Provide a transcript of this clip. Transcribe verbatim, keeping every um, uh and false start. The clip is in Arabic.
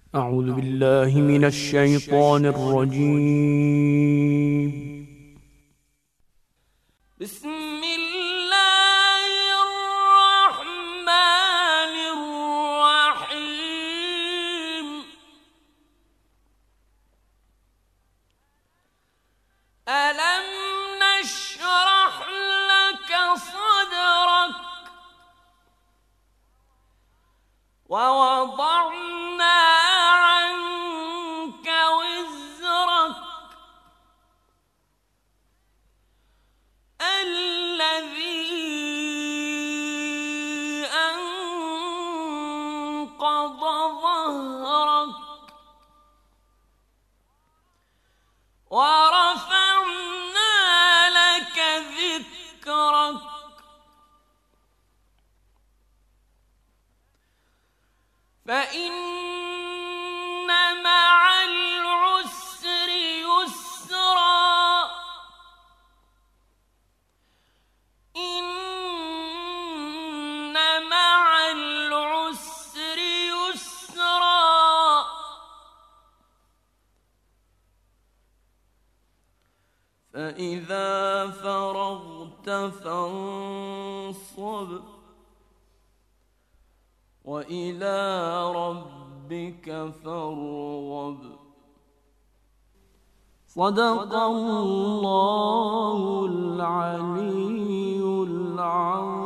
أعوذ بالله من الشيطان الرجيم. بسم الله الرحمن الرحيم. ألم نشرح لك صدرك ووضعنا عنك وزرك الذي أنقض ظهرك ورفعنا لك ذكرك فإن مع العسر يسرا إن مع العسر يسرا فإذا فرغت فانصب وإلى ربك فارغب. صدق الله العلي العظيم.